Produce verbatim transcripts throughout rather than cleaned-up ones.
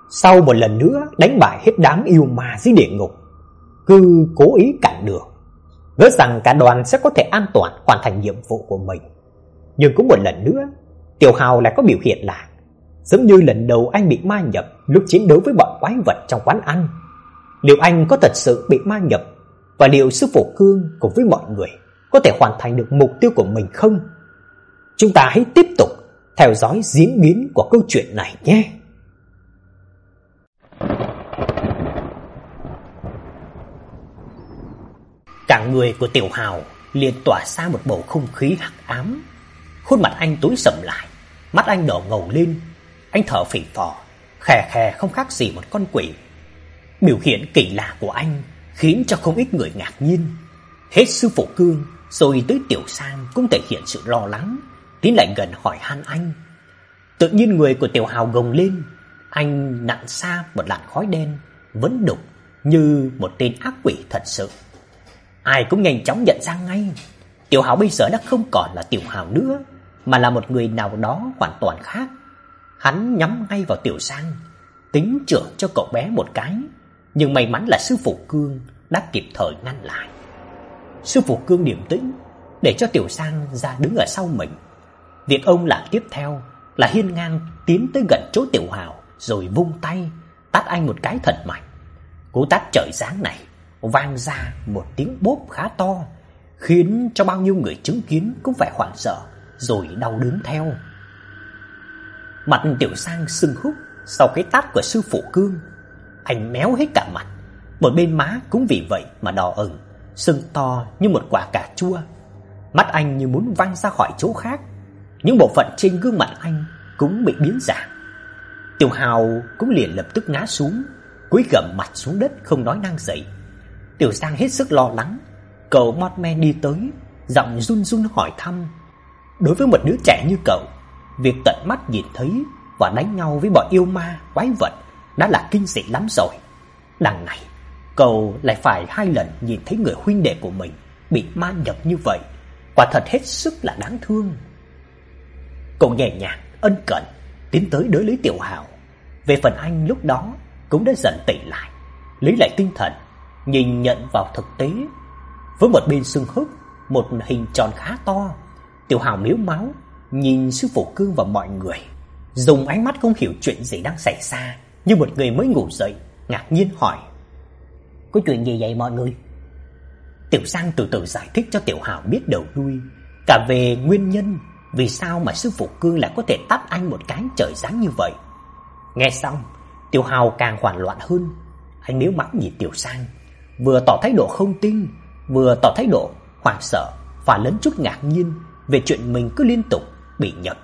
Sau một lần nữa đánh bại hết đám yêu ma dưới địa ngục, cứ cố ý cản đường, ngỡ rằng cả đoàn sẽ có thể an toàn hoàn thành nhiệm vụ của mình. Nhưng cũng một lần nữa, Tiểu Hào lại có biểu hiện lạ, giống như lần đầu anh bị ma nhập lúc chiến đấu với bọn quái vật trong quán ăn. Liệu anh có thật sự bị ma nhập, và liệu sư phụ Cương cùng với mọi người có thể hoàn thành được mục tiêu của mình không? Chúng ta hãy tiếp tục theo dõi diễn biến của câu chuyện này nhé. Cả người của Tiểu Hào liền tỏa ra một bầu không khí hắc ám. Khuôn mặt anh tối sầm lại, mắt anh đỏ ngầu lên. Anh thở phì phò, khè khè không khác gì một con quỷ. Biểu hiện kỳ lạ của anh khiến cho không ít người ngạc nhiên. Hết sư phụ Cương rồi tới Tiểu Sang cũng thể hiện sự lo lắng, tiến lại gần hỏi han anh. Tự nhiên người của Tiểu Hào gồng lên, anh nặn xa một làn khói đen vẫn đục như một tên ác quỷ thật sự. Ai cũng nhanh chóng nhận ra ngay, Tiểu Hào bây giờ đã không còn là Tiểu Hào nữa, mà là một người nào đó hoàn toàn khác. Hắn nhắm ngay vào Tiểu Sang, tính chưởng cho cậu bé một cái, nhưng may mắn là sư phụ Cương đã kịp thời ngăn lại. Sư phụ Cương điềm tĩnh để cho Tiểu Sang ra đứng ở sau mình. Việc ông làm tiếp theo là hiên ngang tiến tới gần chỗ Tiểu Hào, rồi vung tay tát anh một cái thật mạnh. Cú tát trời giáng này vang ra một tiếng bốp khá to, khiến cho bao nhiêu người chứng kiến cũng phải hoảng sợ rồi đau đớn theo. Mặt Tiểu Sang sưng húp sau cái tát của sư phụ Cương. Anh méo hết cả mặt, một bên má cũng vì vậy mà đỏ ửng, sưng to như một quả cà chua. Mắt anh như muốn văng ra khỏi chỗ khác, những bộ phận trên gương mặt anh cũng bị biến dạng. Tiểu Hào cũng liền lập tức ngã xuống, cúi gằm mặt xuống đất không nói năng dậy. Tiểu Sang hết sức lo lắng, cậu mót men đi tới, giọng run run hỏi thăm. Đối với một đứa trẻ như cậu, việc tận mắt nhìn thấy và đánh nhau với bọn yêu ma, quái vật đã là kinh dị lắm rồi. Đằng này, cậu lại phải hai lần nhìn thấy người huynh đệ của mình bị ma nhập như vậy, quả thật hết sức là đáng thương. Cậu nhẹ nhàng, ân cần tiến tới đỡ lấy Tiểu Hào. Về phần anh lúc đó cũng đã dần tỉnh lại, lấy lại tinh thần, nhìn nhận vào thực tế. Với một bên xương húp, một hình tròn khá to, Tiểu Hào mếu máu nhìn sư phụ Cương và mọi người, dùng ánh mắt không hiểu chuyện gì đang xảy ra, như một người mới ngủ dậy, ngạc nhiên hỏi: Có chuyện gì vậy mọi người? Tiểu Sang từ từ giải thích cho Tiểu Hào biết đầu đuôi, cả về nguyên nhân vì sao mà sư phụ Cương lại có thể tát anh một cái trời giáng như vậy. Nghe xong, Tiểu Hào càng hoảng loạn hơn. Anh mếu mắt nhìn Tiểu Sang, vừa tỏ thái độ không tin, vừa tỏ thái độ hoảng sợ và lẫn chút ngạc nhiên về chuyện mình cứ liên tục bị nhập.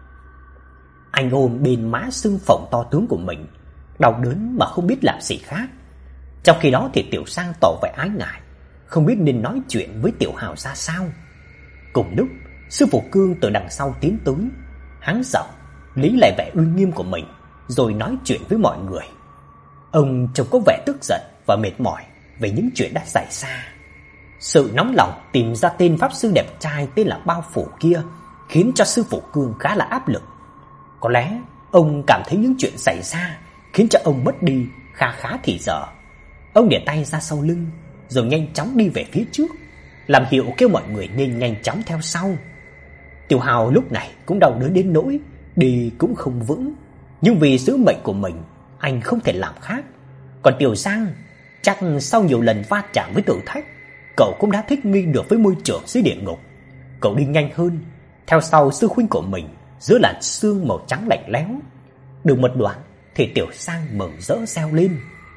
Anh ôm bên má sưng phồng to tướng của mình, đau đớn mà không biết làm gì khác. Trong khi đó thì Tiểu Sang tỏ vẻ ái ngại, không biết nên nói chuyện với Tiểu Hào ra sao. Cùng lúc, sư phụ Cương từ đằng sau tiến tới, hắn giọng lý lại vẻ uy nghiêm của mình, rồi nói chuyện với mọi người. Ông trông có vẻ tức giận và mệt mỏi về những chuyện đã xảy ra. Sự nóng lòng tìm ra tên pháp sư đẹp trai tên là Bao Phủ kia khiến cho sư phụ Cương khá là áp lực. Có lẽ ông cảm thấy những chuyện xảy ra khiến cho ông mất đi kha khá thì giờ. Ông để tay ra sau lưng, rồi nhanh chóng đi về phía trước, làm hiệu kêu mọi người nên nhanh chóng theo sau. Tiểu Hào lúc này cũng đau đớn đến nỗi đi cũng không vững, nhưng vì sứ mệnh của mình, anh không thể làm khác. Còn Tiểu Sang, chắc sau nhiều lần va chạm với thử thách, cậu cũng đã thích nghi được với môi trường dưới địa ngục. Cậu đi nhanh hơn, theo sau sư huynh của mình giữa làn sương màu trắng lạnh lẽo. Được một đoạn thì Tiểu Sang mừng rỡ reo lên.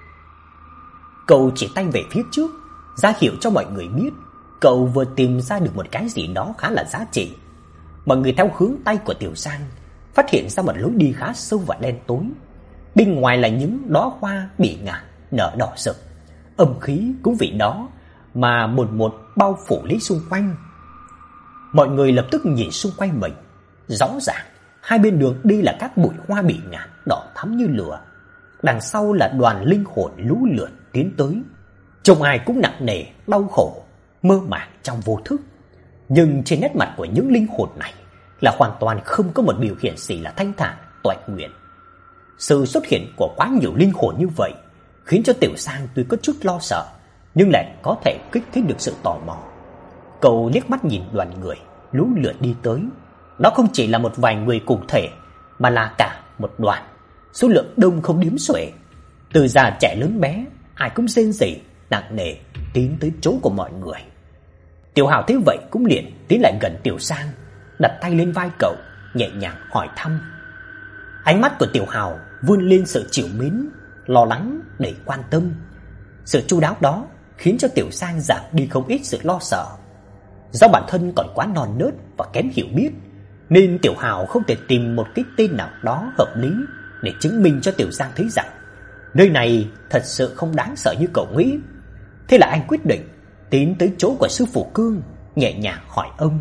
Cậu chỉ tay về phía trước, ra hiệu cho mọi người biết cậu vừa tìm ra được một cái gì đó khá là giá trị. Mọi người theo hướng tay của Tiểu Sang phát hiện ra một lối đi khá sâu và đen tối. Bên ngoài là những đóa hoa bỉ ngạn nở đỏ rực, âm khí cũng vì đó mà một một bao phủ lấy xung quanh. Mọi người lập tức nhìn xung quanh mình, rõ ràng hai bên đường đi là các bụi hoa bỉ ngạn đỏ thắm như lửa. Đằng sau là đoàn linh hồn lũ lượt tiến tới, trông ai cũng nặng nề, đau khổ, mơ màng trong vô thức. Nhưng trên nét mặt của những linh hồn này là hoàn toàn không có một biểu hiện gì là thanh thản, toại nguyện. Sự xuất hiện của quá nhiều linh hồn như vậy khiến cho Tiểu Sang tuy có chút lo sợ, nhưng lại có thể kích thích được sự tò mò. Cậu liếc mắt nhìn đoàn người lũ lượt đi tới. Đó không chỉ là một vài người cùng thể, mà là cả một đoàn, số lượng đông không đếm xuể. Từ già trẻ lớn bé, ai cũng rên rỉ nặng nề tiến tới chỗ của mọi người. Tiểu Hào thấy vậy cũng liền tiến lại gần Tiểu Sang, đặt tay lên vai cậu, nhẹ nhàng hỏi thăm. Ánh mắt của Tiểu Hào vươn lên sự trìu mến, lo lắng, đầy quan tâm. Sự chu đáo đó khiến cho Tiểu Sang giảm đi không ít sự lo sợ. Do bản thân còn quá non nớt và kém hiểu biết, nên Tiểu Hào không thể tìm một cái tên nào đó hợp lý để chứng minh cho Tiểu Sang thấy rằng nơi này thật sự không đáng sợ như cậu nghĩ. Thế là anh quyết định tiến tới chỗ của sư phụ Cương, nhẹ nhàng hỏi ông.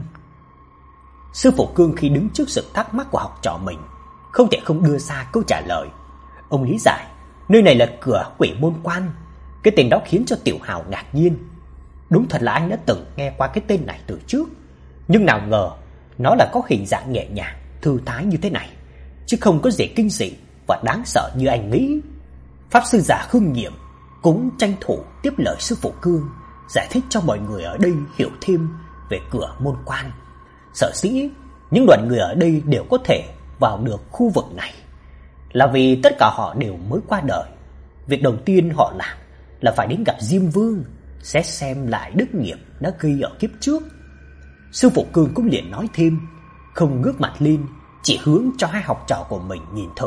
Sư phụ Cương khi đứng trước sự thắc mắc của học trò mình, không thể không đưa ra câu trả lời. Ông lý giải, nơi này là cửa Quỷ Môn Quan. Cái tên đó khiến cho Tiểu Hào ngạc nhiên. Đúng thật là anh đã từng nghe qua cái tên này từ trước, nhưng nào ngờ nó là có hình dạng nhẹ nhàng, thư thái như thế này, chứ không có gì kinh dị và đáng sợ như anh nghĩ. Pháp sư già Khương Nhiệm cũng tranh thủ tiếp lời sư phụ Cương, giải thích cho mọi người ở đây hiểu thêm về cửa môn quan. Sở dĩ những đoàn người ở đây đều có thể vào được khu vực này là vì tất cả họ đều mới qua đời. Việc đầu tiên họ làm là phải đến gặp Diêm Vương, sẽ xem lại đức nghiệp đã gây ở kiếp trước. Sư phụ Cương cũng liền nói thêm, không ngước mặt lên, chỉ hướng cho hai học trò của mình nhìn thử.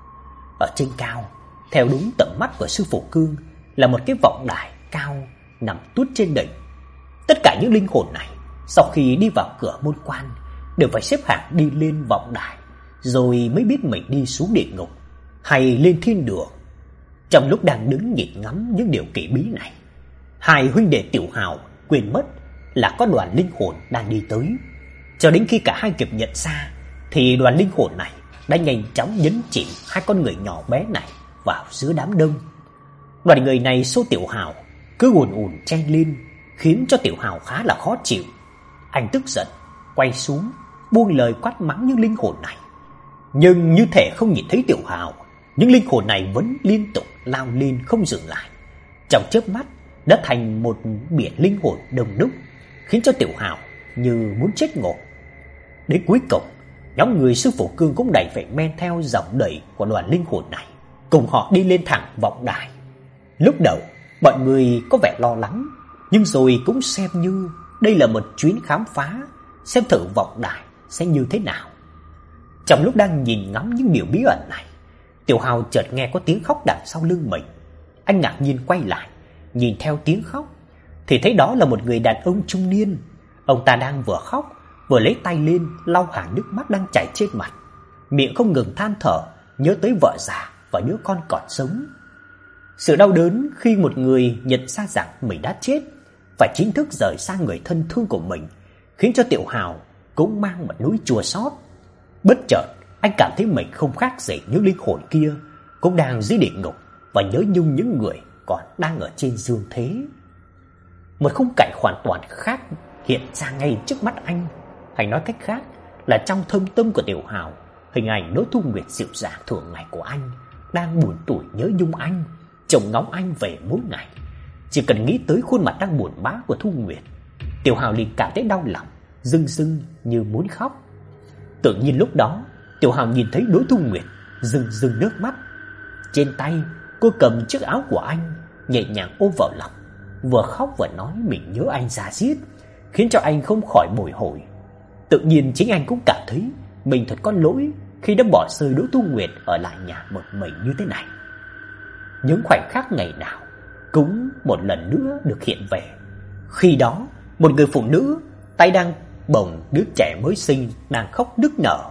Ở trên cao, theo đúng tầm mắt của sư phụ Cương, là một cái vọng đài cao nằm tuốt trên đỉnh. Tất cả những linh hồn này sau khi đi vào cửa môn quan đều phải xếp hàng đi lên vọng đài, rồi mới biết mình đi xuống địa ngục hay lên thiên đường. Trong lúc đang đứng nhìn ngắm những điều kỳ bí này, hai huynh đệ Tiểu Hào quên mất là có đoàn linh hồn đang đi tới. Cho đến khi cả hai kịp nhận ra, thì đoàn linh hồn này đã nhanh chóng nhấn chìm hai con người nhỏ bé này vào giữa đám đông. Đoàn người này xô Tiểu Hào cứ ùn ùn chen lên, khiến cho Tiểu Hào khá là khó chịu. Anh tức giận quay xuống, buông lời quát mắng những linh hồn này. Nhưng như thể không nhìn thấy Tiểu Hào, những linh hồn này vẫn liên tục lao lên không dừng lại. Trong chớp mắt đã thành một biển linh hồn đông đúc, khiến cho Tiểu Hào như muốn chết ngộp. Đến cuối cùng, nhóm người sư phụ Cương cũng đành phải men theo dòng đẩy của đoàn linh hồn này, cùng họ đi lên thẳng vọng đài. Lúc đầu mọi người có vẻ lo lắng, nhưng rồi cũng xem như đây là một chuyến khám phá, xem thử vọng đài sẽ như thế nào. Trong lúc đang nhìn ngắm những điều bí ẩn này, Tiểu Hào chợt nghe có tiếng khóc đằng sau lưng mình. Anh ngạc nhiên quay lại, nhìn theo tiếng khóc thì thấy đó là một người đàn ông trung niên. Ông ta đang vừa khóc vừa lấy tay lên lau hàng nước mắt đang chảy trên mặt, miệng không ngừng than thở, nhớ tới vợ già và đứa con còn sống. Sự đau đớn khi một người nhận ra rằng mình đã chết, phải chính thức rời xa người thân thương của mình, khiến cho Tiểu Hào cũng mang một nỗi chua xót. Bất chợt anh cảm thấy mình không khác gì những linh hồn kia cũng đang dưới địa ngục và nhớ nhung những người còn đang ở trên dương thế. Một khung cảnh hoàn toàn khác hiện ra ngay trước mắt anh. Hay nói cách khác là trong thâm tâm của Tiểu Hào, hình ảnh Đỗ Thu Nguyệt dịu dàng thường ngày của anh đang buồn tủi nhớ nhung anh, trông ngóng anh về mỗi ngày. Chỉ cần nghĩ tới khuôn mặt đang buồn bã của Thu Nguyệt, Tiểu Hào liền cảm thấy đau lòng, rưng rưng như muốn khóc. Tự nhiên lúc đó, Tiểu Hào nhìn thấy Đỗ Thu Nguyệt rưng rưng nước mắt. Trên tay cô cầm chiếc áo của anh, nhẹ nhàng ôm vào lòng, vừa khóc vừa nói mình nhớ anh ra giết, khiến cho anh không khỏi bồi hồi. Tự nhiên chính anh cũng cảm thấy mình thật có lỗi khi đã bỏ rơi Đỗ Thu Nguyệt ở lại nhà một mình như thế này. Những khoảnh khắc ngày nào cũng một lần nữa được hiện về. Khi đó, một người phụ nữ tay đang bồng đứa trẻ mới sinh đang khóc nức nở.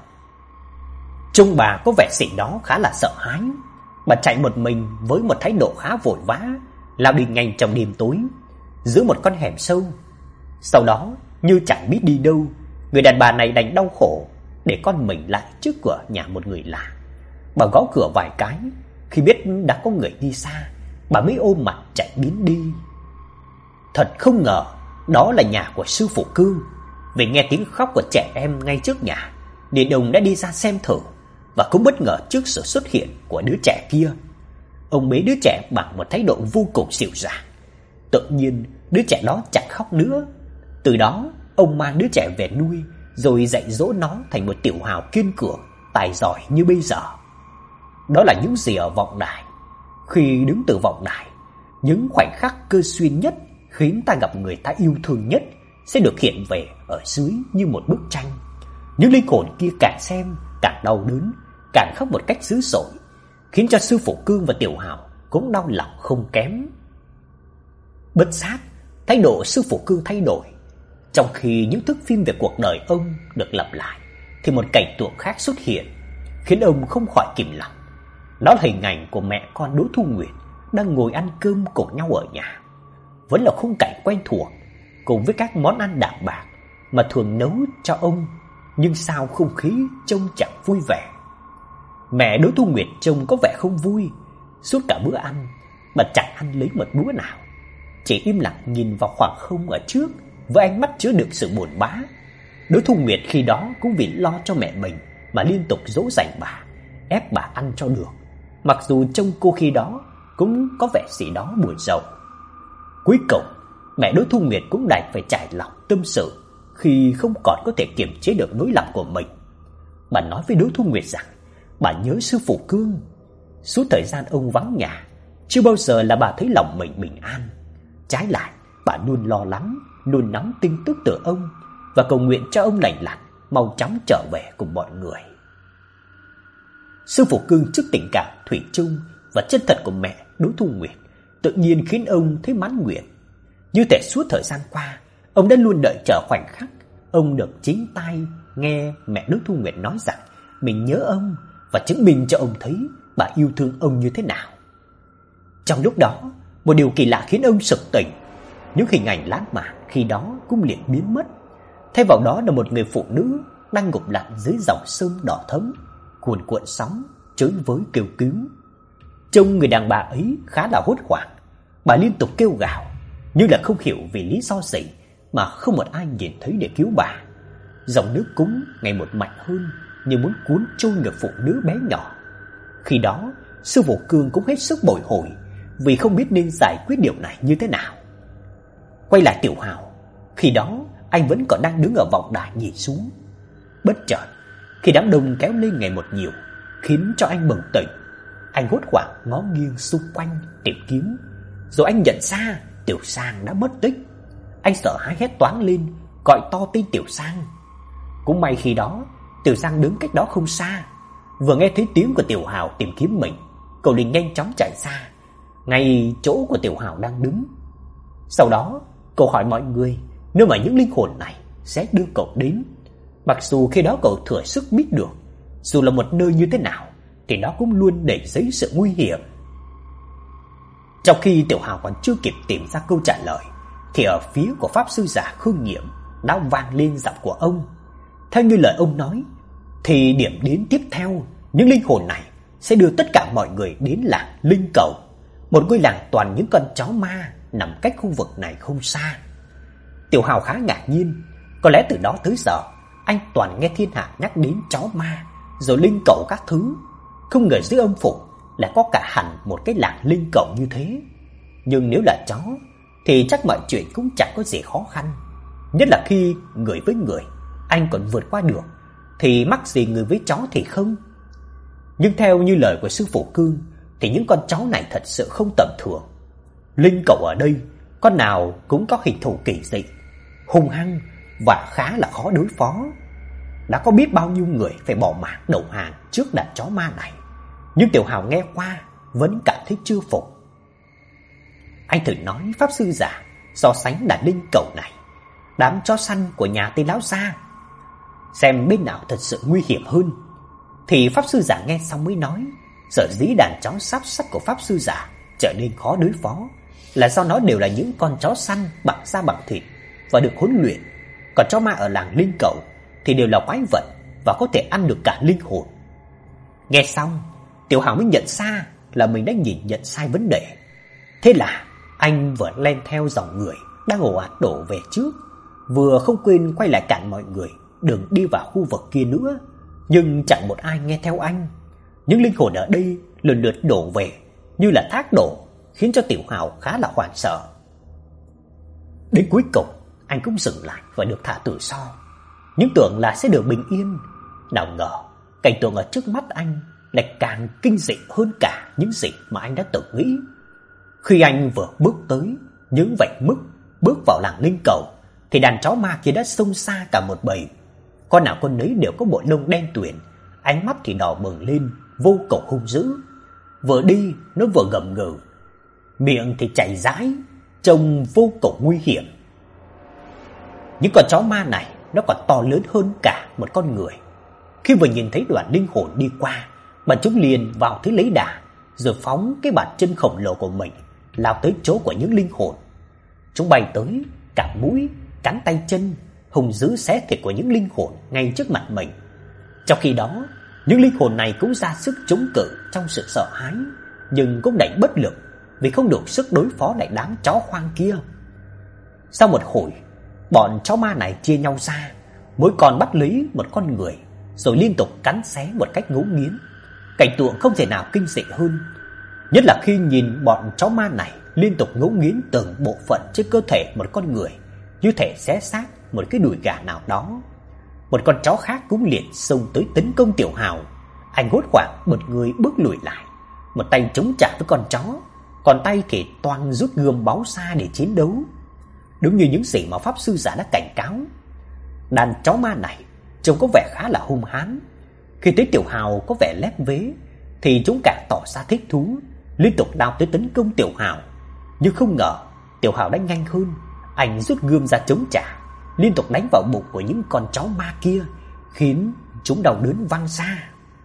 Trông bà có vẻ gì đó khá là sợ hãi. Bà chạy một mình với một thái độ khá vội vã, lao đi nhanh trong đêm tối giữa một con hẻm sâu. Sau đó, như chẳng biết đi đâu, người đàn bà này đành đau khổ để con mình lại trước cửa nhà một người lạ. Bà gõ cửa vài cái, khi biết đã có người đi xa, bà mới ôm mặt chạy biến đi. Thật không ngờ, đó là nhà của sư phụ Cương. Vì nghe tiếng khóc của trẻ em ngay trước nhà, Điền Đồng đã đi ra xem thử. và cũng bất ngờ trước sự xuất hiện của đứa trẻ kia. Ông bế đứa trẻ bằng một thái độ vô cùng dịu dàng. Tự nhiên đứa trẻ đó chẳng khóc nữa. Từ đó ông mang đứa trẻ về nuôi, rồi dạy dỗ nó thành một tiểu hào kiên cường, tài giỏi như bây giờ. Đó là những gì ở vọng đài. Khi đứng từ vọng đài, những khoảnh khắc cơ duyên nhất khiến ta gặp người ta yêu thương nhất sẽ được hiện về ở dưới như một bức tranh. Những linh hồn kia càng xem càng đau đớn, càng khóc một cách dữ dội, khiến cho sư phụ Cương và Tiểu Hào cũng đau lòng không kém. Bất giác, thái độ sư phụ Cương thay đổi. Trong khi những thước phim về cuộc đời ông được lặp lại, thì một cảnh tượng khác xuất hiện, khiến ông không khỏi kìm lòng. Đó là hình ảnh của mẹ con Đỗ Thu Nguyệt đang ngồi ăn cơm cùng nhau ở nhà. Vẫn là khung cảnh quen thuộc, cùng với các món ăn đạm bạc mà thường nấu cho ông, nhưng sao không khí trông chẳng vui vẻ. Mẹ Đỗ Thu Nguyệt trông có vẻ không vui. Suốt cả bữa ăn, bà chẳng ăn lấy một bữa nào, chỉ im lặng nhìn vào khoảng không ở trước với ánh mắt chứa đựng sự buồn bã. Đỗ Thu Nguyệt khi đó cũng vì lo cho mẹ mình mà liên tục dỗ dành bà, ép bà ăn cho được, mặc dù trông cô khi đó cũng có vẻ gì đó buồn rầu. Cuối cùng, mẹ Đỗ Thu Nguyệt cũng đành phải trải lòng tâm sự khi không còn có thể kiềm chế được nỗi lòng của mình. Bà nói với Đỗ Thu Nguyệt rằng bà nhớ sư phụ Cương. Suốt thời gian ông vắng nhà, chưa bao giờ là bà thấy lòng mình bình an. Trái lại, bà luôn lo lắng, luôn nắm tin tức từ ông và cầu nguyện cho ông lành lặn, mau chóng trở về cùng mọi người. Sư phụ Cương trước tình cảm thủy chung và chân thật của mẹ Đỗ Thu Nguyệt tự nhiên khiến ông thấy mãn nguyện. Như thể suốt thời gian qua, ông đã luôn đợi chờ khoảnh khắc ông được chính tai nghe mẹ Đỗ Thu Nguyệt nói rằng mình nhớ ông và chứng minh cho ông thấy bà yêu thương ông như thế nào. Trong lúc đó, một điều kỳ lạ khiến ông sực tỉnh. Những hình ảnh lãng mạn khi đó cũng liền biến mất. Thay vào đó là một người phụ nữ đang gục lặn dưới dòng sông đỏ thẫm, cuồn cuộn sóng, chới với kêu cứu. Trông người đàn bà ấy khá là hốt hoảng. Bà liên tục kêu gào, nhưng là không hiểu vì lý do gì mà không một ai nhìn thấy để cứu bà. Dòng nước cũng ngày một mạnh hơn, như muốn cuốn trôi người phụ nữ bé nhỏ. Khi đó, sư phụ Cương cũng hết sức bồi hồi vì không biết nên giải quyết điều này như thế nào. Quay lại Tiểu Hào, khi đó anh vẫn còn đang đứng ở vọng đài nhìn xuống. Bất chợt, khi đám đông kéo lên ngày một nhiều, khiến cho anh bừng tỉnh. Anh hốt hoảng ngó nghiêng xung quanh tìm kiếm, rồi anh nhận ra Tiểu Sang đã mất tích. Anh sợ hãi hét toáng lên, gọi to tên Tiểu Sang. Cũng may khi đó Tiểu Sang đứng cách đó không xa, vừa nghe thấy tiếng của Tiểu Hào tìm kiếm mình, cậu liền nhanh chóng chạy ra, ngay chỗ của Tiểu Hào đang đứng. Sau đó, cậu hỏi mọi người nơi mà những linh hồn này sẽ đưa cậu đến. Mặc dù khi đó cậu thừa sức biết được, dù là một nơi như thế nào thì nó cũng luôn đầy dẫy sự nguy hiểm. Trong khi Tiểu Hào còn chưa kịp tìm ra câu trả lời, thì ở phía của pháp sư già Khương Nhiệm đã vang lên giọng của ông. Theo như lời ông nói, thì điểm đến tiếp theo, những linh hồn này sẽ đưa tất cả mọi người đến làng Linh Cầu, một ngôi làng toàn những con chó ma nằm cách khu vực này không xa. Tiểu Hào khá ngạc nhiên, có lẽ từ đó tới giờ anh toàn nghe thiên hạ nhắc đến chó ma rồi linh cầu các thứ, không ngờ dưới âm phủ lại có cả hẳn một cái làng linh cầu như thế. Nhưng nếu là chó thì chắc mọi chuyện cũng chẳng có gì khó khăn, nhất là khi người với người anh còn vượt qua được, thì mắc gì người với chó thì không. Nhưng theo như lời của sư phụ Cương thì những con chó này thật sự không tầm thường. Linh cầu ở đây con nào cũng có hình thù kỳ dị, hung hăng và khá là khó đối phó. Đã có biết bao nhiêu người phải bỏ mạng đầu hàng trước đàn chó ma này, nhưng Tiểu Hào nghe qua vẫn cảm thấy chưa phục. Anh thử nói pháp sư già so sánh đàn linh cầu này, đám chó săn của nhà Tây lão gia, xem bên nào thật sự nguy hiểm hơn. Thì pháp sư già nghe xong mới nói, sở dĩ đàn chó sắp sắt của pháp sư già trở nên khó đối phó là do nó đều là những con chó săn bằng da bằng thịt và được huấn luyện, còn chó ma ở làng linh cầu thì đều là quái vật và có thể ăn được cả linh hồn. Nghe xong, Tiểu Hào mới nhận ra là mình đã nhìn nhận sai vấn đề. Thế là anh vừa len theo dòng người đang ồ ạt đổ về trước, vừa không quên quay lại cản mọi người đừng đi vào khu vực kia nữa, nhưng chẳng một ai nghe theo anh. Những linh hồn ở đây lần lượt đổ về như là thác đổ, khiến cho Tiểu Hào khá là hoảng sợ. Đến cuối cùng, anh cũng dừng lại và được thả tự do. Nhưng tưởng là sẽ được bình yên, nào ngờ cảnh tượng ở trước mắt anh lại càng kinh dị hơn cả những gì mà anh đã từng nghĩ. Khi anh vừa bước tới những vạch mức bước vào làng linh cầu, thì đàn chó ma kia đã xông xa cả một bầy. Con nào con nấy đều có bộ lông đen tuyền, ánh mắt thì đỏ bừng lên, vô cùng hung dữ. Vừa đi nó vừa gầm gừ, miệng thì chảy rãi, trông vô cùng nguy hiểm. Những con chó ma này nó còn to lớn hơn cả một con người. Khi vừa nhìn thấy đoàn linh hồn đi qua, bọn chúng liền vào thứ lấy đà, rồi phóng cái bàn chân khổng lồ của mình lao tới chỗ của những linh hồn. Chúng bay tới, cạp mũi, cắn tay chân, hung dữ xé thịt của những linh hồn ngay trước mặt mình. Trong khi đó, những linh hồn này cũng ra sức chống cự trong sự sợ hãi, nhưng cũng đành bất lực vì không đủ sức đối phó lại đám chó hoang kia. Sau một hồi, bọn chó ma này chia nhau ra, mỗi con bắt lấy một con người, rồi liên tục cắn xé một cách ngấu nghiến. Cảnh tượng không thể nào kinh dị hơn, nhất là khi nhìn bọn chó ma này liên tục ngấu nghiến từng bộ phận trên cơ thể một con người, như thể xé xác một cái đùi gà nào đó. Một con chó khác cũng liền xông tới tấn công Tiểu Hào. Anh hốt hoảng bật người bước lùi lại, một tay chống trả với con chó, còn tay thì toan rút gươm báu xa để chiến đấu. Đúng như những gì mà pháp sư giả đã cảnh cáo, đàn chó ma này trông có vẻ khá là hung hãn. Khi thấy Tiểu Hào có vẻ lép vế thì chúng càng tỏ ra thích thú, liên tục lao tới tấn công Tiểu Hào. Nhưng không ngờ Tiểu Hào đánh nhanh hơn, anh rút gươm ra chống trả, liên tục đánh vào bụng của những con chó ma kia, khiến chúng đau đớn văng xa.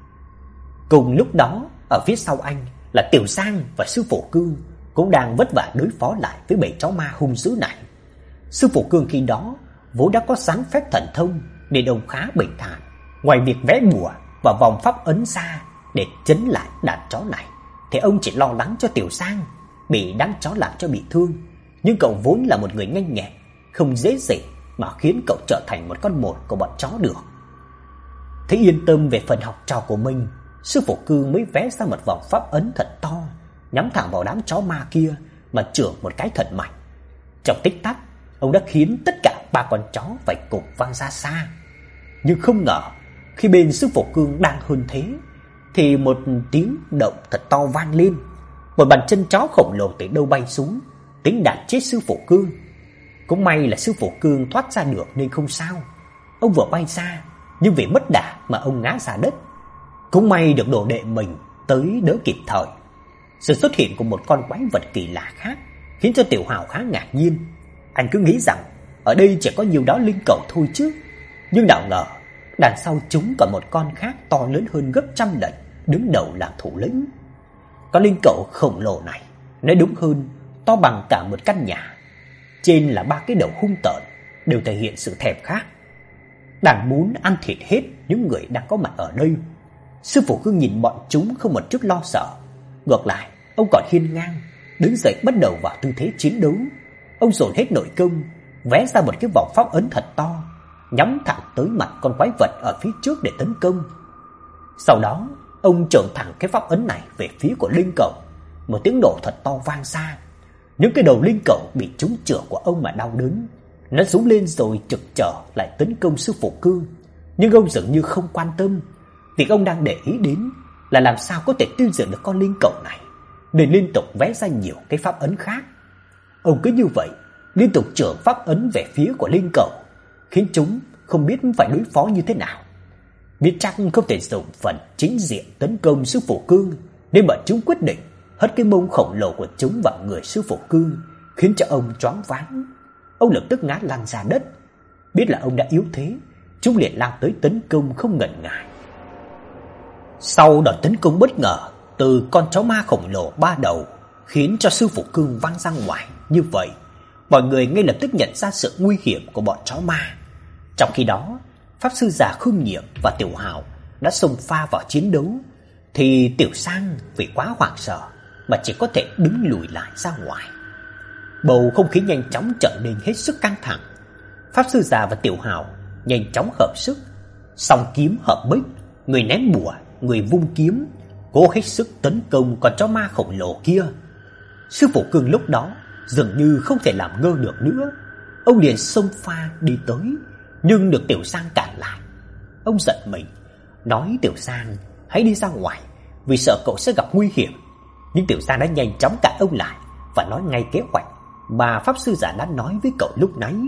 Cùng lúc đó, ở phía sau anh là Tiểu Giang và Sư Phổ Cương cũng đang vất vả đối phó lại với bầy chó ma hung dữ này. Sư Phổ Cương khi đó vốn đã có sáng phép thần thông nên ông khá bình thản. Ngoài việc vẽ bùa và vòng pháp ấn ra để chấn lại đàn chó này, thì ông chỉ lo lắng cho Tiểu Giang bị đám chó làm cho bị thương. Nhưng cậu vốn là một người nhanh nhẹn, không dễ gì mà khiến cậu trở thành một con mồi của bọn chó được. Thế yên tâm về phần học trò của mình, Sư Phổ Cương mới vẽ ra một vòng pháp ấn thật to, nhắm thẳng vào đám chó ma kia mà chưởng một cái thật mạnh. Trong tích tắc, ông đã khiến tất cả ba con chó phải cùng văng ra xa. Nhưng không ngờ, khi bên Sư Phổ Cương đang hơn thế, thì một tiếng động thật to vang lên. Một bàn chân chó khổng lồ từ đâu bay xuống, tính đạp chết Sư Phổ Cương. Cũng may là Sư Phổ Cương thoát ra được nên không sao. Ông vừa bay ra, nhưng vì mất đà mà ông ngã ra đất. Cũng may được đồ đệ mình tới đỡ kịp thời. Sự xuất hiện của một con quái vật kỳ lạ khác khiến cho Tiểu Hào khá ngạc nhiên. Anh cứ nghĩ rằng ở đây chỉ có nhiều đó linh cẩu thôi chứ, nhưng nào ngờ đằng sau chúng còn một con khác to lớn hơn gấp trăm lần đứng đầu làm thủ lĩnh. Con linh cẩu khổng lồ này, nói đúng hơn, to bằng cả một căn nhà. Trên là ba cái đầu hung tợn, đều thể hiện sự thèm khát. Đang muốn ăn thịt hết những người đang có mặt ở đây. Sư Phụ Cương nhìn bọn chúng không một chút lo sợ. Ngược lại, ông còn hiên ngang, đứng dậy bắt đầu vào tư thế chiến đấu. Ông dồn hết nội công, vẽ ra một cái vòng pháp ấn thật to, nhắm thẳng tới mặt con quái vật ở phía trước để tấn công. Sau đó, ông trợn thẳng cái pháp ấn này về phía của linh cẩu. Một tiếng nổ thật to vang xa. Những cái đầu linh cẩu bị trúng chưởng của ông mà đau đớn. Nó rú lên rồi trực trở lại tấn công Sư Phụ Cương. Nhưng ông dường như không quan tâm. Việc ông đang để ý đến là làm sao có thể tiêu diệt được con linh cẩu này, nên liên tục vẽ ra nhiều cái pháp ấn khác. Ông cứ như vậy liên tục chưởng pháp ấn về phía của linh cẩu, khiến chúng không biết phải đối phó như thế nào. Biết chắc không thể dùng phần chính diện tấn công Sư Phụ Cương, nên bọn chúng quyết định hất cái mông khổng lồ của chúng vào người Sư Phụ Cương, khiến cho ông choáng váng. Ông lập tức ngã lăn ra đất. Biết là ông đã yếu thế, chúng liền lao tới tấn công không ngần ngại. Sau đợt tấn công bất ngờ từ con chó ma khổng lồ ba đầu, khiến cho Sư Phụ Cương văng ra ngoài như vậy, mọi người ngay lập tức nhận ra sự nguy hiểm của bọn chó ma. Trong khi đó, pháp sư già Khương Nhiệm và Tiểu Hào đã xông pha vào chiến đấu, thì Tiểu Sang vì quá hoảng sợ mà chỉ có thể đứng lùi lại ra ngoài. Bầu không khí nhanh chóng trở nên hết sức căng thẳng. Pháp sư già và Tiểu Hào nhanh chóng hợp sức, song kiếm hợp bích, người ném bùa, người vung kiếm, cố hết sức tấn công con chó ma khổng lồ kia. Sư phụ Cương lúc đó dường như không thể làm ngơ được nữa, ông liền xông pha đi tới, nhưng được Tiểu Sang cản lại. Ông giận mình, nói Tiểu Sang hãy đi ra ngoài, vì sợ cậu sẽ gặp nguy hiểm. Nhưng Tiểu Sang đã nhanh chóng cản ông lại và nói ngay kế hoạch mà pháp sư già đã nói với cậu lúc nãy.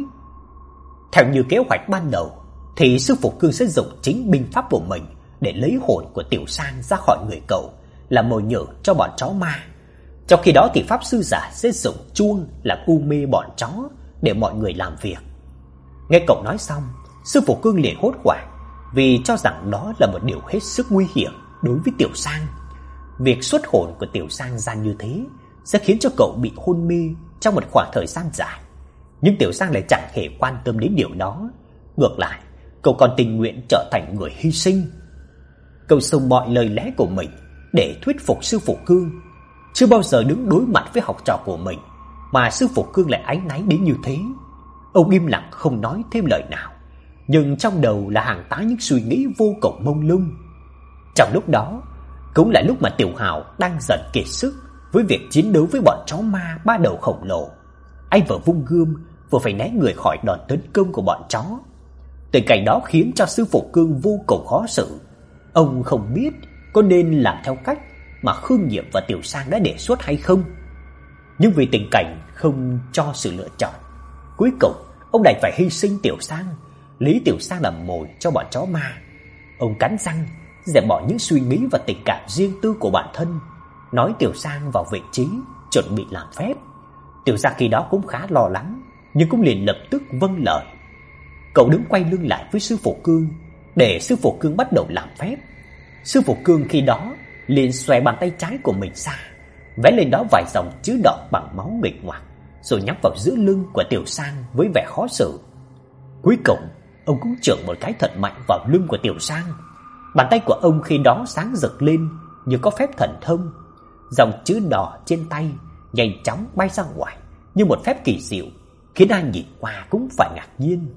Theo như kế hoạch ban đầu thì sư phụ Cương sẽ dùng chính binh pháp của mình để lấy hồn của Tiểu Sang ra khỏi người cậu, làm mồi nhử cho bọn chó ma. Trong khi đó thì pháp sư giả sẽ dùng chuông làm u mê bọn chó để mọi người làm việc. Nghe cậu nói xong, sư phụ Cương liền hốt hoảng, vì cho rằng đó là một điều hết sức nguy hiểm đối với Tiểu Sang. Việc xuất hồn của Tiểu Sang ra như thế sẽ khiến cho cậu bị hôn mê trong một khoảng thời gian dài. Nhưng Tiểu Sang lại chẳng hề quan tâm đến điều đó. Ngược lại, cậu còn tình nguyện trở thành người hy sinh. Cậu dùng mọi lời lẽ của mình để thuyết phục sư phụ Cương. Chưa bao giờ đứng đối mặt với học trò của mình mà sư phụ Cương lại áy náy đến như thế. Ông im lặng không nói thêm lời nào, nhưng trong đầu là hàng tá những suy nghĩ vô cùng mông lung. Trong lúc đó, cũng là lúc mà Tiểu Hào đang dần kiệt sức với việc chiến đấu với bọn chó ma ba đầu khổng lồ. Anh vừa vung gươm vừa phải né người khỏi đòn tấn công của bọn chó. Tình cảnh đó khiến cho sư phụ Cương vô cùng khó xử. Ông không biết có nên làm theo cách mà Khương Nhiệm và Tiểu Sang đã đề xuất hay không. Nhưng vì tình cảnh không cho sự lựa chọn, cuối cùng ông đành phải hy sinh Tiểu Sang, lấy Tiểu Sang làm mồi cho bọn chó ma. Ông cắn răng dẹp bỏ những suy nghĩ và tình cảm riêng tư của bản thân, nói Tiểu Sang vào vị trí chuẩn bị làm phép. Tiểu Sang khi đó cũng khá lo lắng, nhưng cũng liền lập tức vâng lời. Cậu đứng quay lưng lại với sư phụ Cương để sư phụ Cương bắt đầu làm phép. Sư phụ Cương khi đó liền xòe bàn tay trái của mình ra, vẽ lên đó vài dòng chữ đỏ bằng máu nghịch ngoạc, rồi nhắm vào giữa lưng của Tiểu Sang với vẻ khó xử. Cuối cùng, ông cũng chưởng một cái thật mạnh vào lưng của Tiểu Sang. Bàn tay của ông khi đó sáng rực lên như có phép thần thông. Dòng chữ đỏ trên tay nhanh chóng bay ra ngoài như một phép kỳ diệu, khiến ai nhìn qua cũng phải ngạc nhiên.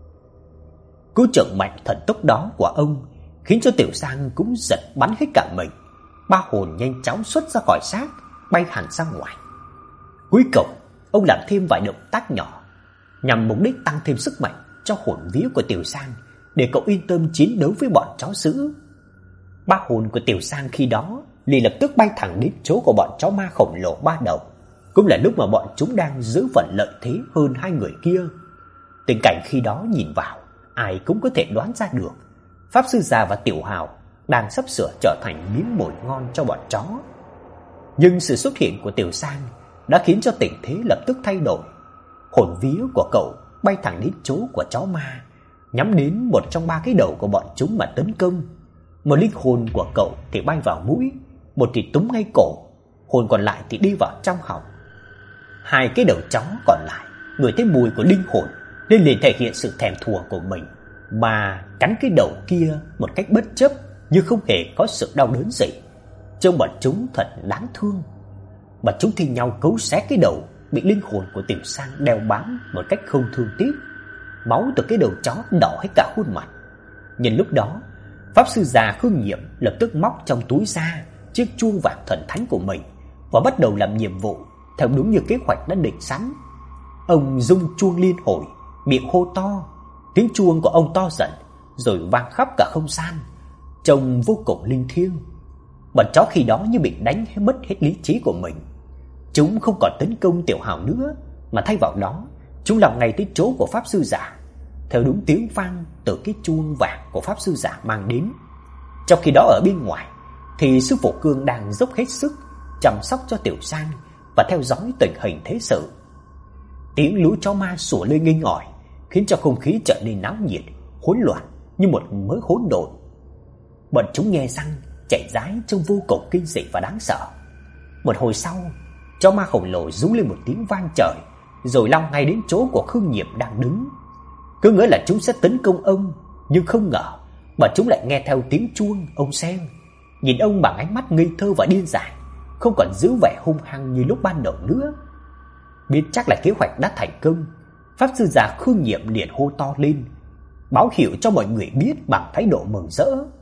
Cú chưởng mạnh thần tốc đó của ông khiến cho Tiểu Sang cũng giật bắn hết cả mình. Ba hồn nhanh chóng xuất ra khỏi xác, bay hẳn ra ngoài. Cuối cùng, ông làm thêm vài động tác nhỏ nhằm mục đích tăng thêm sức mạnh cho hồn vía của Tiểu Sang, để cậu yên tâm chiến đấu với bọn chó dữ. Ba hồn của Tiểu Sang khi đó liền lập tức bay thẳng đến chỗ của bọn chó ma khổng lồ ba đầu. Cũng là lúc mà bọn chúng đang giữ phần lợi thế hơn hai người kia. Tình cảnh khi đó nhìn vào, ai cũng có thể đoán ra được pháp sư già và Tiểu Hào đang sắp sửa trở thành miếng mồi ngon cho bọn chó. Nhưng sự xuất hiện của Tiểu Sang đã khiến cho tình thế lập tức thay đổi. Hồn vía của cậu bay thẳng đến chỗ của chó ma, nhắm đến một trong ba cái đầu của bọn chúng mà tấn công. Một linh hồn của cậu thì bay vào mũi, một thì túm ngay cổ, hồn còn lại thì đi vào trong họng. Hai cái đầu chó còn lại ngửi thấy mùi của linh hồn nên liền thể hiện sự thèm thuồng của mình, mà cắn cái đầu kia một cách bất chấp, như không hề có sự đau đớn gì. Trông bọn chúng thật đáng thương. Bọn chúng thi nhau cấu xé cái đầu bị linh hồn của Tiểu Sang đeo bám một cách không thương tiếc. Máu từ cái đầu chó đỏ hết cả khuôn mặt. Nhân lúc đó, pháp sư già Khương Nhiệm lập tức móc trong túi ra chiếc chuông vàng thần thánh của mình và bắt đầu làm nhiệm vụ theo đúng như kế hoạch đã định sẵn. Ông rung chuông liên hồi, miệng hô to. Tiếng chuông của ông to dần rồi vang khắp cả không gian, trông vô cùng linh thiêng. Bọn chó khi đó như bị đánh mất hết lý trí của mình. Chúng không còn tấn công Tiểu Hào nữa, mà thay vào đó chúng lao ngay tới chỗ của pháp sư giả, theo đúng tiếng vang từ cái chuông vàng của pháp sư giả mang đến. Trong khi đó ở bên ngoài thì sư phụ Cương đang dốc hết sức chăm sóc cho Tiểu Sang và theo dõi tình hình thế sự. Tiếng lũ chó ma sủa lên nghênh ỏi khiến cho không khí trở nên náo nhiệt, hỗn loạn như một mớ hỗn độn. Bọn chúng nghe răng chạy rái trông vô cùng kinh dị và đáng sợ. Một hồi sau, chó ma khổng lồ rú lên một tiếng vang trời, rồi lao ngay đến chỗ của Khương Nhiệm đang đứng. Cứ ngỡ là chúng sẽ tấn công ông, nhưng không ngờ bọn chúng lại nghe theo tiếng chuông ông xem, nhìn ông bằng ánh mắt ngây thơ và điên dại, không còn giữ vẻ hung hăng như lúc ban đầu nữa. Biết chắc là kế hoạch đã thành công, pháp sư già Khương Nhiệm liền hô to lên, báo hiệu cho mọi người biết bằng thái độ mừng rỡ.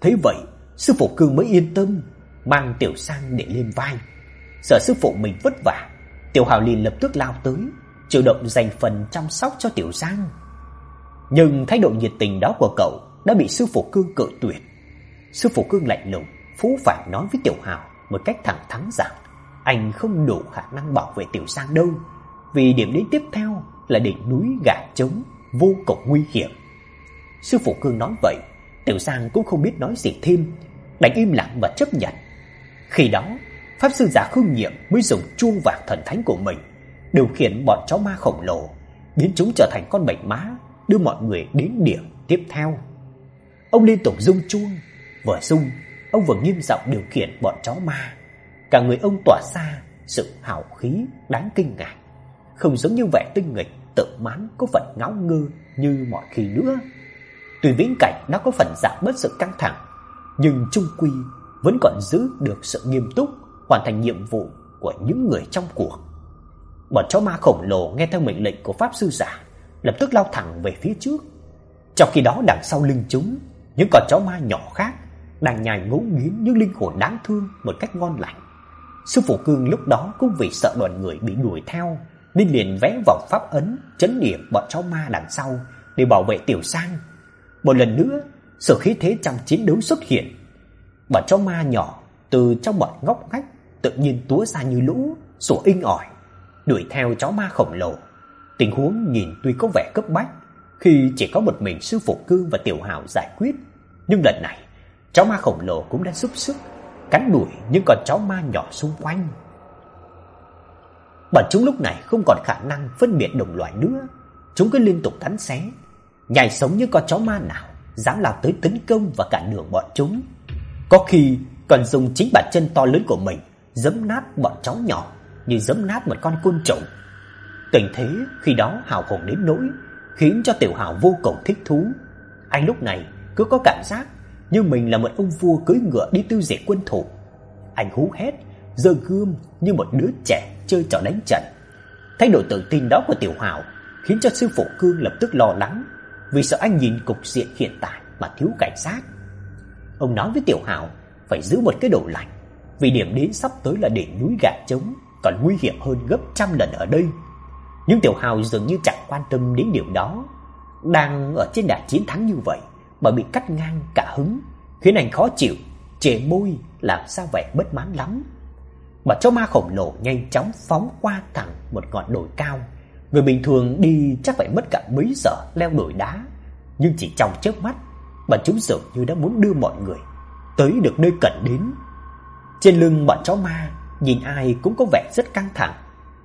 Thấy vậy, sư phụ Cương mới yên tâm mang Tiểu Sang để lên vai. Sợ sư phụ mình vất vả, Tiểu Hào liền lập tức lao tới, chủ động dành phần chăm sóc cho Tiểu Sang. Nhưng thái độ nhiệt tình đó của cậu đã bị sư phụ Cương cự tuyệt. Sư phụ Cương lạnh lùng, phũ phàng nói với Tiểu Hào một cách thẳng thắn rằng anh không đủ khả năng bảo vệ Tiểu Sang đâu, vì điểm đến tiếp theo là đỉnh núi Gà Trống vô cùng nguy hiểm. Sư phụ Cương nói vậy, Tiểu Sang cũng không biết nói gì thêm, đành im lặng và chấp nhận. Khi đó, pháp sư giả Khương Nhiệm mới dùng chuông vàng thần thánh của mình điều khiển bọn chó ma khổng lồ, biến chúng trở thành con bạch mã, đưa mọi người đến điểm tiếp theo. Ông liên tục rung chuông, vừa rung, ông vừa nghiêm giọng điều khiển bọn chó ma. Cả người ông tỏa ra sự hào khí đáng kinh ngạc, không giống như vẻ tinh nghịch tự mãn có phần ngáo ngơ như mọi khi nữa. Tuy viễn cảnh đã có phần giảm bớt sự căng thẳng, nhưng chung quy vẫn còn giữ được sự nghiêm túc hoàn thành nhiệm vụ của những người trong cuộc. Bọn chó ma khổng lồ nghe theo mệnh lệnh của pháp sư giả, lập tức lao thẳng về phía trước. Trong khi đó đằng sau lưng chúng, những con chó ma nhỏ khác đang nhai ngấu nghiến những linh hồn đáng thương một cách ngon lành. Sư phụ Cương lúc đó cũng vì sợ đoàn người bị đuổi theo nên liền vẽ vòng pháp ấn trấn điểm bọn chó ma đằng sau để bảo vệ Tiểu Sang. Một lần nữa, sự khí thế trong chiến đấu xuất hiện. Bọn chó ma nhỏ từ trong mọi ngóc ngách tự nhiên túa ra như lũ, sủa inh ỏi, đuổi theo chó ma khổng lồ. Tình huống nhìn tuy có vẻ cấp bách khi chỉ có một mình sư phụ Cương và Tiểu Hào giải quyết, nhưng lần này chó ma khổng lồ cũng đã giúp sức cắn đuổi những con chó ma nhỏ xung quanh. Bọn chúng lúc này không còn khả năng phân biệt đồng loại nữa, chúng cứ liên tục cắn xé, nhai sống những con chó ma nào dám lao tới tấn công và cản đường bọn chúng. Có khi còn dùng chính bàn chân to lớn của mình giẫm nát bọn chó nhỏ như giẫm nát một con côn trùng. Tình thế khi đó hào hùng đến nỗi khiến cho Tiểu Hào vô cùng thích thú. Anh lúc này cứ có cảm giác như mình là một ông vua cưỡi ngựa đi tiêu diệt quân thù. Anh hú hét, giơ gươm như một đứa trẻ chơi trò đánh trận. Thái độ tự tin đó của Tiểu Hào khiến cho sư phụ Cương lập tức lo lắng, vì sợ anh nhìn cục diện hiện tại mà thiếu cảnh giác. Ông nói với Tiểu Hào phải giữ một cái đầu lạnh, vì điểm đến sắp tới là đỉnh núi Gà Trống còn nguy hiểm hơn gấp trăm lần ở đây. Nhưng Tiểu Hào dường như chẳng quan tâm đến điều đó. Đang ở trên đà chiến thắng như vậy mà bị cắt ngang cả hứng, khiến anh khó chịu, chề môi làm sao vẻ bất mãn lắm. Mà chó ma khổng lồ nhanh chóng phóng qua thẳng một ngọn đồi cao. Người bình thường đi chắc phải mất cả mấy giờ leo đồi đá, nhưng chỉ trong chớp mắt, bọn chúng dường như đã muốn đưa mọi người tới được nơi cần đến. Trên lưng bọn chó ma nhìn ai cũng có vẻ rất căng thẳng.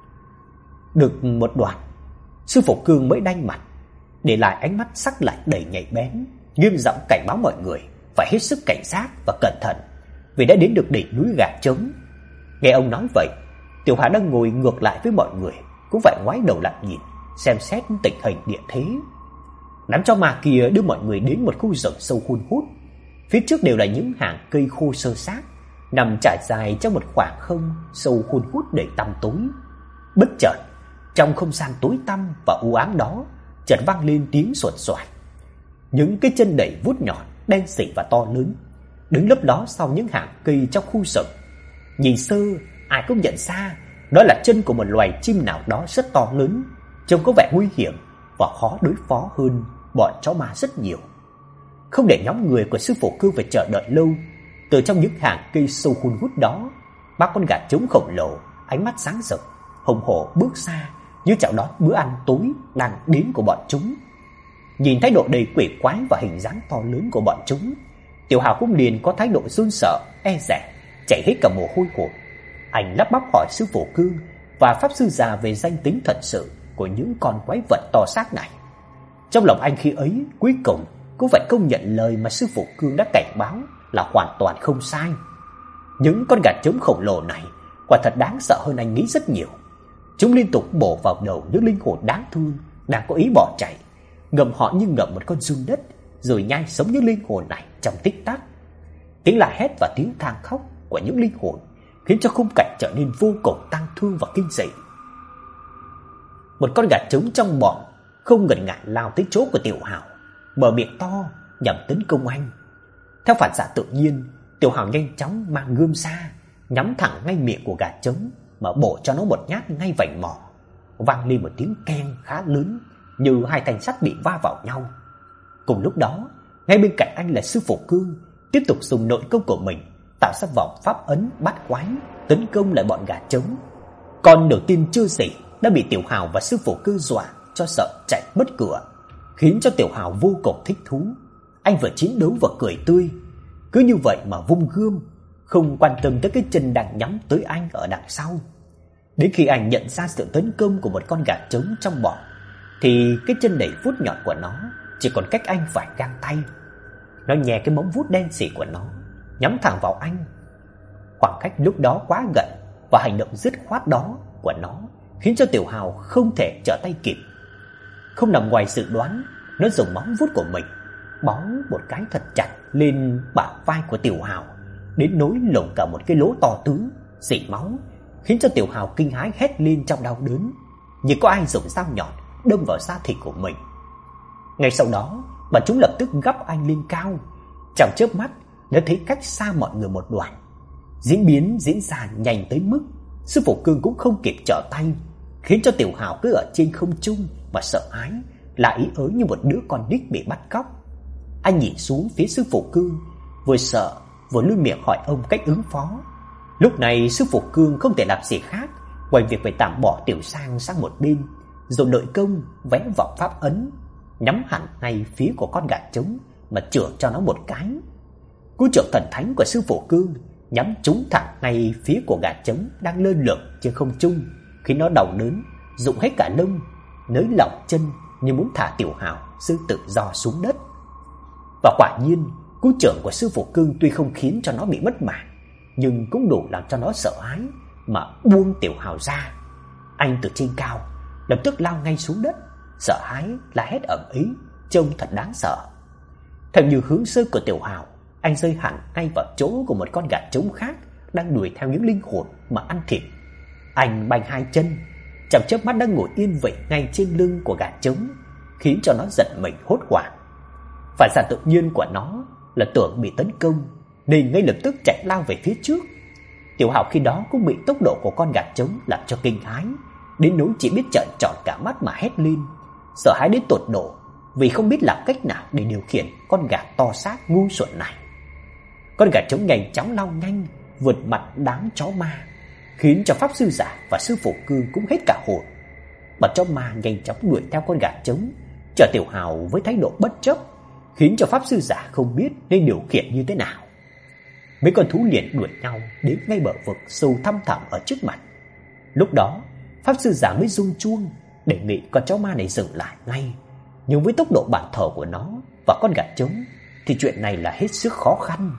Được một đoạn, sư phụ Cương mới đanh mặt, để lại ánh mắt sắc lạnh đầy nhạy bén, nghiêm giọng cảnh báo mọi người phải hết sức cảnh giác và cẩn thận, vì đã đến được đỉnh núi Gà Trống. Nghe ông nói vậy, Tiểu Hà đang ngồi ngược lại với mọi người cũng phải ngoái đầu lại nhìn, xem xét tình hình địa thế. Đám chó ma kia đưa mọi người đến một khu rừng sâu hun hút. Phía trước đều là những hàng cây khô xơ xác, nằm trải dài trong một khoảng không sâu hun hút đầy tăm tối. Bất chợt, trong không gian tối tăm và u ám đó, chợt vang lên tiếng soạt soạt. Những cái chân đẩy vuốt nhọn, đen sì và to lớn đứng lấp ló sau những hàng cây trong khu rừng. Nhìn sơ, ai cũng nhận ra đó là chân của một loài chim nào đó rất to lớn, trông có vẻ nguy hiểm và khó đối phó hơn bọn chó ma rất nhiều. Không để nhóm người của sư phụ Cương phải chờ đợi lâu, từ trong những hàng cây sâu hun hút đó, ba con gà trống khổng lồ ánh mắt sáng rực, hùng hổ bước ra như chào đón bữa ăn tối đang đến của bọn chúng. Nhìn thái độ đầy quỷ quái và hình dáng to lớn của bọn chúng, Tiểu Hào cũng liền có thái độ run sợ, e dè, chảy hết cả mồ hôi hột. Anh lắp bắp hỏi sư phụ Cương và pháp sư già về danh tính thật sự của những con quái vật to xác này. Trong lòng anh khi ấy cuối cùng cũng phải công nhận lời mà sư phụ Cương đã cảnh báo là hoàn toàn không sai. Những con gà trống khổng lồ này quả thật đáng sợ hơn anh nghĩ rất nhiều. Chúng liên tục bổ vào đầu những linh hồn đáng thương đang có ý bỏ chạy, ngậm họ như ngậm một con giun đất, rồi nhai sống những linh hồn này trong tích tắc. Tiếng la hét và tiếng than khóc của những linh hồn khiến cho khung cảnh trở nên vô cùng tang thương và kinh dị. Một con gà trống trong bọn không ngần ngại lao tới chỗ của Tiểu Hào, mở miệng to nhằm tấn công anh. Theo phản xạ tự nhiên, Tiểu Hào nhanh chóng mang gươm ra, nhắm thẳng ngay miệng của gà trống mà bổ cho nó một nhát ngay vành mỏ. Vang lên một tiếng keng khá lớn, như hai thanh sắt bị va vào nhau. Cùng lúc đó, ngay bên cạnh anh là sư phụ Cương, tiếp tục dùng nội công của mình tạo ra vòng pháp ấn bát quái tấn công lại bọn gà trống. Con đầu tiên chưa gì đã bị Tiểu Hào và sư phụ Cương dọa cho sợ chạy mất cửa, khiến cho Tiểu Hào vô cùng thích thú. Anh vừa chiến đấu vừa cười tươi, cứ như vậy mà vung gươm, không quan tâm tới cái chân đang nhắm tới anh ở đằng sau. Đến khi anh nhận ra sự tấn công của một con gà trống trong bọ, thì cái chân đầy vuốt nhọn của nó chỉ còn cách anh vài gang tay. Nó nhè cái móng vuốt đen sì của nó nhắm thẳng vào anh. Khoảng cách lúc đó quá gần, và hành động dứt khoát đó của nó khiến cho Tiểu Hào không thể trở tay kịp. Không nằm ngoài dự đoán, nó dùng móng vuốt của mình bó một cái thật chặt lên bả vai của Tiểu Hào, đến nỗi lồng cả một cái lỗ to tướng rỉ máu, khiến cho Tiểu Hào kinh hãi hét lên trong đau đớn, như có ai dùng dao nhọn đâm vào da thịt của mình. Ngay sau đó, bọn chúng lập tức gắp anh lên cao. Trong chớp mắt đã thấy cách xa mọi người một đoạn. Diễn biến diễn ra nhanh tới mức sư phụ Cương cũng không kịp trở tay, khiến cho Tiểu Hào cứ ở trên không trung mà sợ hãi, lại ý ới như một đứa con nít bị bắt cóc. Anh nhìn xuống phía sư phụ Cương, vừa sợ vừa luôn miệng hỏi ông cách ứng phó. Lúc này sư phụ Cương không thể làm gì khác ngoài việc phải tạm bỏ Tiểu Sang sang một bên, rồi nội công vẽ vòng pháp ấn nhắm hẳn ngay phía của con gà trống mà chưởng cho nó một cái. Cú chưởng thần thánh của sư phụ Cương nhắm trúng thẳng ngay phía của gà trống đang lơ lửng trên không trung, khiến nó đau đớn, rụng hết cả lông, nới lỏng chân như muốn thả Tiểu Hào rơi tự do xuống đất. Và quả nhiên, cú chưởng của sư phụ Cương tuy không khiến cho nó bị mất mạng, nhưng cũng đủ làm cho nó sợ hãi mà buông Tiểu Hào ra. Anh từ trên cao lập tức lao ngay xuống đất, sợ hãi la hét ầm ĩ, trông thật đáng sợ. Theo như hướng rơi của Tiểu Hào, anh rơi hẳn ngay vào chỗ của một con gà trống khác đang đuổi theo những linh hồn mà ăn thịt. Anh bành hai chân, trong chớp mắt đang ngồi yên vị ngay trên lưng của gà trống, khiến cho nó giật mình hốt hoảng. Phản xạ tự nhiên của nó là tưởng bị tấn công, nên ngay lập tức chạy lao về phía trước. Tiểu Hào khi đó cũng bị tốc độ của con gà trống làm cho kinh hãi, đến nỗi chỉ biết trợn tròn cả mắt mà hét lên, sợ hãi đến tột độ vì không biết làm cách nào để điều khiển con gà to xác ngu xuẩn này. Con gà trống nhanh chóng lao nhanh vượt mặt đám chó ma, khiến cho pháp sư giả và sư phụ Cương cũng hết cả hồn. Bọn chó ma nhanh chóng đuổi theo con gà trống, chờ Tiểu Hào với thái độ bất chấp, khiến cho pháp sư giả không biết nên điều khiển như thế nào. Mấy con thú liền đuổi nhau đến ngay bờ vực sâu thăm thẳm ở trước mặt. Lúc đó, pháp sư giả mới rung chuông đề nghị con chó ma này dừng lại ngay. Nhưng với tốc độ bản thờ của nó và con gà trống thì chuyện này là hết sức khó khăn.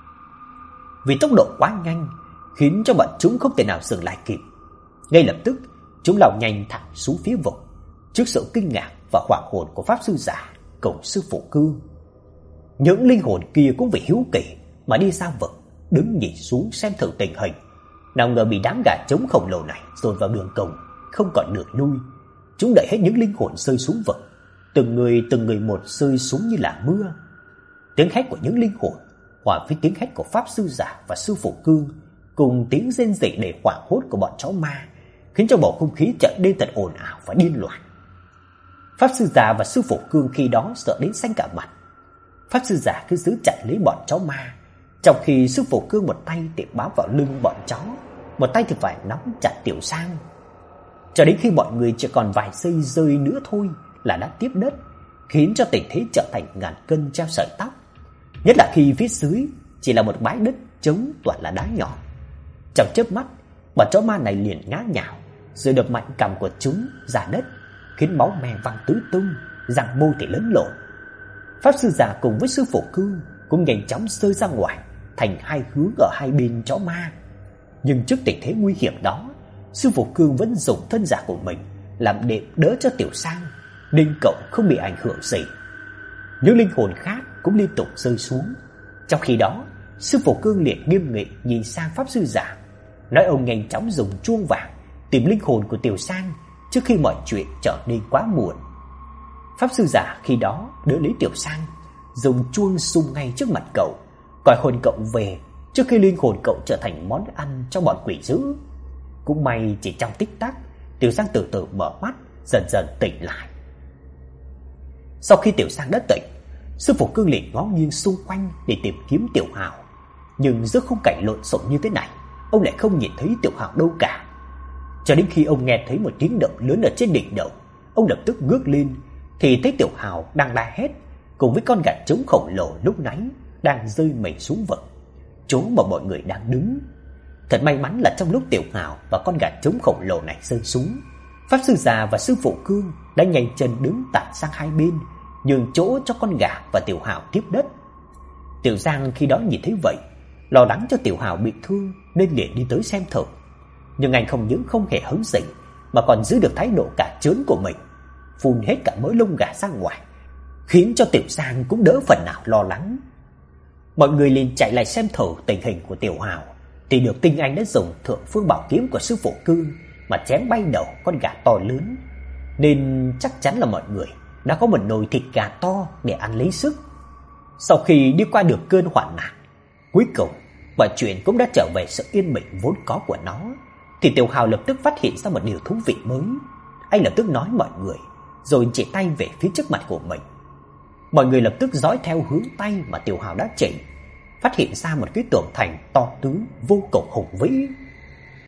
Vì tốc độ quá nhanh khiến cho bọn chúng không thể nào dừng lại kịp. Ngay lập tức, chúng lao nhanh thẳng xuống phía vực, trước sự kinh ngạc và hoảng hồn của pháp sư giả cùng sư phụ Cương. Những linh hồn kia cũng vì hiếu kỳ mà đi ra vực, đứng nhìn xuống xem thử tình hình. Nào ngờ bị đám gà trống khổng lồ này dồn vào đường cùng, không còn đường lui. Chúng đẩy hết những linh hồn rơi xuống vực, từng người từng người một rơi xuống như là mưa. Tiếng hét của những linh hồn hòa với tiếng hét của pháp sư giả và sư phụ Cương cùng tiếng rên rỉ đầy hoảng hốt của bọn chó ma khiến cho bầu không khí trở nên thật ồn ào và điên loạn. Pháp sư giả và sư phụ Cương khi đó sợ đến xanh cả mặt. Pháp sư giả cứ giữ chặt lấy bọn chó ma, trong khi sư phụ Cương một tay thì bám vào lưng bọn chó, một tay thì phải nắm chặt Tiểu Sang. Cho đến khi mọi người chỉ còn vài giây rơi nữa thôi là đã tiếp đất, khiến cho tình thế trở thành ngàn cân treo sợi tóc. Nhất là khi phía dưới chỉ là một bãi đất trống toàn là đá nhỏ. Trong chớp mắt, bọn chó ma này liền ngã nhào, rồi đập mạnh cằm của chúng ra đất, khiến máu me văng tứ tung, răng môi thì lẫn lộn. Pháp sư già cùng với sư phụ Cương cũng nhanh chóng rơi ra ngoài thành hai hướng ở hai bên chó ma. Nhưng trước tình thế nguy hiểm đó, sư phụ Cương vẫn dùng thân giả của mình làm đệm đỡ cho Tiểu Sang, nên cậu không bị ảnh hưởng gì. Những linh hồn khác cũng liên tục rơi xuống. Trong khi đó, sư phụ Cương liền nghiêm nghị nhìn sang pháp sư giả, nói ông nhanh chóng dùng chuông vàng tìm linh hồn của Tiểu Sang trước khi mọi chuyện trở nên quá muộn. Pháp sư giả khi đó đỡ lấy Tiểu Sang, dùng chuông xung ngay trước mặt cậu, coi hồn cậu về trước khi linh hồn cậu trở thành món ăn cho bọn quỷ dữ. Cũng may chỉ trong tích tắc, Tiểu Giang từ từ mở mắt, dần dần tỉnh lại. Sau khi Tiểu Giang đã tỉnh, sư phụ Cương liền ngó nghiêng xung quanh để tìm kiếm Tiểu Hào. Nhưng giữa khung cảnh lộn xộn như thế này, ông lại không nhìn thấy Tiểu Hào đâu cả. Cho đến khi ông nghe thấy một tiếng động lớn ở trên đỉnh đầu, ông lập tức ngước lên thì thấy Tiểu Hào đang la hét cùng với con gà trống khổng lồ lúc nãy đang rơi mình xuống vực, chỗ mà mọi người đang đứng. Thật may mắn là trong lúc Tiểu Hào và con gà trống khổng lồ này rơi xuống, Pháp sư già và sư phụ Cương đã nhanh chân đứng tản sang hai bên, nhường chỗ cho con gà và Tiểu Hào tiếp đất. Tiểu Giang khi đó nhìn thấy vậy, lo lắng cho Tiểu Hào bị thương nên liền đi tới xem thử. Nhưng anh không những không hề hấn gì mà còn giữ được thái độ cả trớn của mình, phun hết cả mớ lông gà ra ngoài, khiến cho Tiểu Giang cũng đỡ phần nào lo lắng. Mọi người liền chạy lại xem thử tình hình của Tiểu Hào, thì được tin anh đã dùng thượng phương bảo kiếm của sư phụ Cương mà chém bay đầu con gà to lớn, nên chắc chắn là mọi người đã có một nồi thịt gà to để ăn lấy sức. Sau khi đi qua được cơn hoạn nạn, cuối cùng mọi chuyện cũng đã trở về sự yên bình vốn có của nó, thì Tiểu Hào lập tức phát hiện ra một điều thú vị mới. Anh lập tức nói mọi người, rồi chỉ tay về phía trước mặt của mình. Mọi người lập tức dõi theo hướng tay mà Tiểu Hào đã chỉ, phát hiện ra một cái tường thành to tướng vô cùng hùng vĩ.